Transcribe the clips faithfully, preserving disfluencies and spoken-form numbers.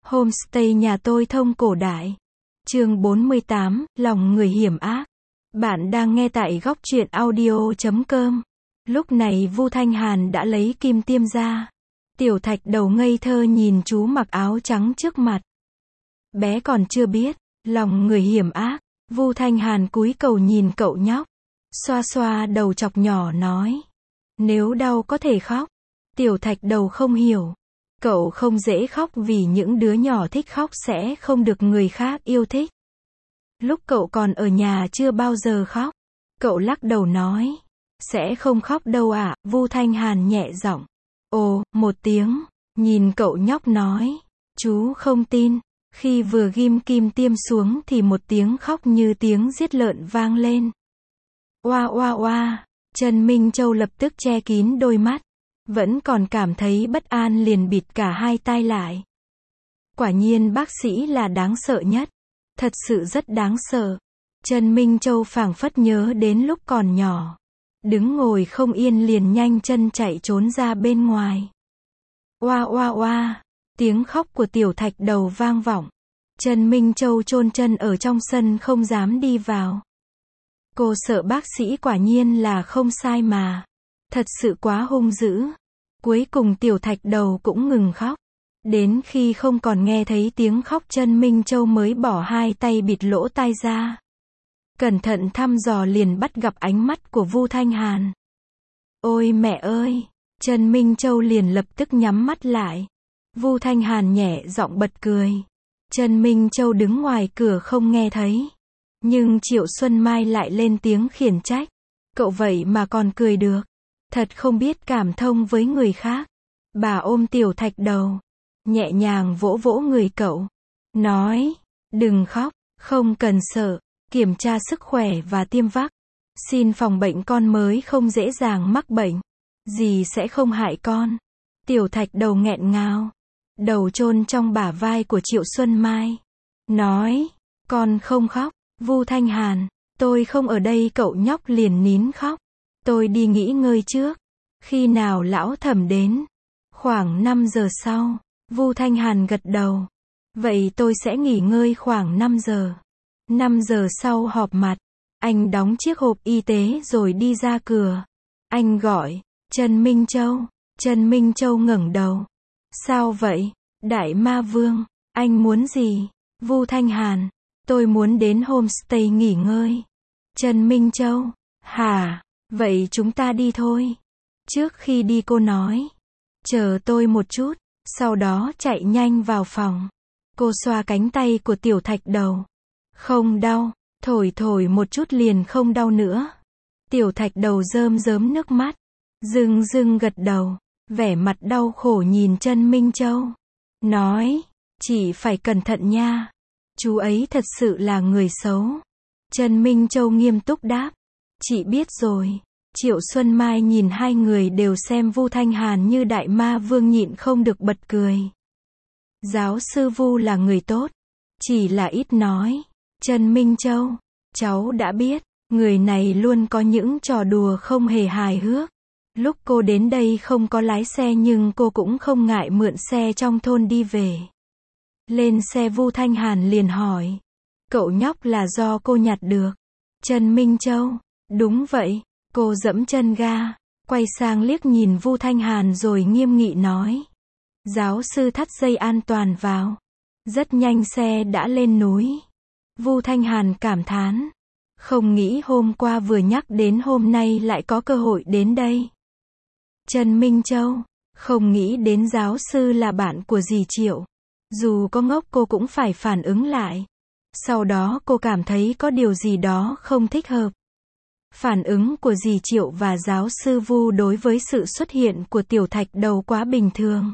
Homestay nhà tôi thông cổ đại. Chương bốn mươi tám, lòng người hiểm ác. Bạn đang nghe tại góc truyện audio chấm com. Lúc này Vu Thanh Hàn đã lấy kim tiêm ra. Tiểu Thạch Đầu ngây thơ nhìn chú mặc áo trắng trước mặt. Bé còn chưa biết, lòng người hiểm ác. Vu Thanh Hàn cúi đầu nhìn cậu nhóc. Xoa xoa đầu chọc nhỏ nói. Nếu đau có thể khóc. Tiểu Thạch Đầu không hiểu. Cậu không dễ khóc vì những đứa nhỏ thích khóc sẽ không được người khác yêu thích. Lúc cậu còn ở nhà chưa bao giờ khóc. Cậu lắc đầu nói. Sẽ không khóc đâu ạ, à, Vu Thanh Hàn nhẹ giọng. Ồ, một tiếng. Nhìn cậu nhóc nói. Chú không tin. Khi vừa ghim kim tiêm xuống thì một tiếng khóc như tiếng giết lợn vang lên. Oa oa oa. Trần Minh Châu lập tức che kín đôi mắt. Vẫn còn cảm thấy bất an liền bịt cả hai tai lại. Quả nhiên bác sĩ là đáng sợ nhất. Thật sự rất đáng sợ. Trần Minh Châu phảng phất nhớ đến lúc còn nhỏ. Đứng ngồi không yên liền nhanh chân chạy trốn ra bên ngoài. Oa oa oa. Tiếng khóc của Tiểu Thạch Đầu vang vọng. Trần Minh Châu chôn chân ở trong sân không dám đi vào. Cô sợ bác sĩ quả nhiên là không sai mà. Thật sự quá hung dữ. Cuối cùng Tiểu Thạch Đầu cũng ngừng khóc. Đến khi không còn nghe thấy tiếng khóc Trần Minh Châu mới bỏ hai tay bịt lỗ tai ra. Cẩn thận thăm dò liền bắt gặp ánh mắt của Vu Thanh Hàn. Ôi mẹ ơi! Trần Minh Châu liền lập tức nhắm mắt lại. Vu Thanh Hàn nhẹ giọng bật cười. Trần Minh Châu đứng ngoài cửa không nghe thấy. Nhưng Triệu Xuân Mai lại lên tiếng khiển trách. Cậu vậy mà còn cười được. Thật không biết cảm thông với người khác. Bà ôm Tiểu Thạch Đầu. Nhẹ nhàng vỗ vỗ người cậu. Nói. Đừng khóc. Không cần sợ. Kiểm tra sức khỏe và tiêm vắc. Xin phòng bệnh con mới không dễ dàng mắc bệnh. Dì sẽ không hại con. Tiểu Thạch Đầu nghẹn ngào. Đầu chôn trong bả vai của Triệu Xuân Mai. Nói. Con không khóc. Vu Thanh Hàn. Tôi không ở đây cậu nhóc liền nín khóc. Tôi đi nghỉ ngơi trước. Khi nào lão Thẩm đến? Khoảng năm giờ sau. Vu Thanh Hàn gật đầu. Vậy tôi sẽ nghỉ ngơi khoảng năm giờ. năm giờ sau họp mặt. Anh đóng chiếc hộp y tế rồi đi ra cửa. Anh gọi. Trần Minh Châu. Trần Minh Châu ngẩng đầu. Sao vậy? Đại Ma Vương. Anh muốn gì? Vu Thanh Hàn. Tôi muốn đến homestay nghỉ ngơi. Trần Minh Châu. Hả? Vậy chúng ta đi thôi. Trước khi đi cô nói. Chờ tôi một chút. Sau đó chạy nhanh vào phòng. Cô xoa cánh tay của Tiểu Thạch Đầu. Không đau. Thổi thổi một chút liền không đau nữa. Tiểu Thạch Đầu rơm rớm nước mắt. Dưng dưng gật đầu. Vẻ mặt đau khổ nhìn Trần Minh Châu. Nói. Chị phải cẩn thận nha. Chú ấy thật sự là người xấu. Trần Minh Châu nghiêm túc đáp. Chị biết rồi. Triệu Xuân Mai nhìn hai người đều xem Vu Thanh Hàn như đại ma vương nhịn không được bật cười. Giáo sư Vu là người tốt. Chỉ là ít nói. Trần Minh Châu. Cháu đã biết. Người này luôn có những trò đùa không hề hài hước. Lúc cô đến đây không có lái xe nhưng cô cũng không ngại mượn xe trong thôn đi về. Lên xe Vu Thanh Hàn liền hỏi. Cậu nhóc là do cô nhặt được. Trần Minh Châu. Đúng vậy. Cô giẫm chân ga. Quay sang liếc nhìn Vu Thanh Hàn rồi nghiêm nghị nói. Giáo sư thắt dây an toàn vào. Rất nhanh xe đã lên núi. Vu Thanh Hàn cảm thán. Không nghĩ hôm qua vừa nhắc đến hôm nay lại có cơ hội đến đây. Trần Minh Châu. Không nghĩ đến giáo sư là bạn của dì Triệu. Dù có ngốc cô cũng phải phản ứng lại. Sau đó cô cảm thấy có điều gì đó không thích hợp. Phản ứng của dì Triệu và giáo sư Vu đối với sự xuất hiện của Tiểu Thạch Đầu quá bình thường.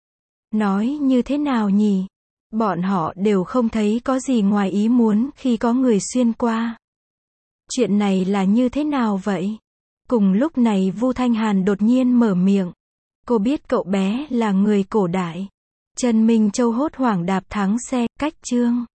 Nói như thế nào nhỉ? Bọn họ đều không thấy có gì ngoài ý muốn khi có người xuyên qua. Chuyện này là như thế nào vậy? Cùng lúc này Vu Thanh Hàn đột nhiên mở miệng. Cô biết cậu bé là người cổ đại. Trần Minh Châu hốt hoảng đạp thắng xe, cách chương.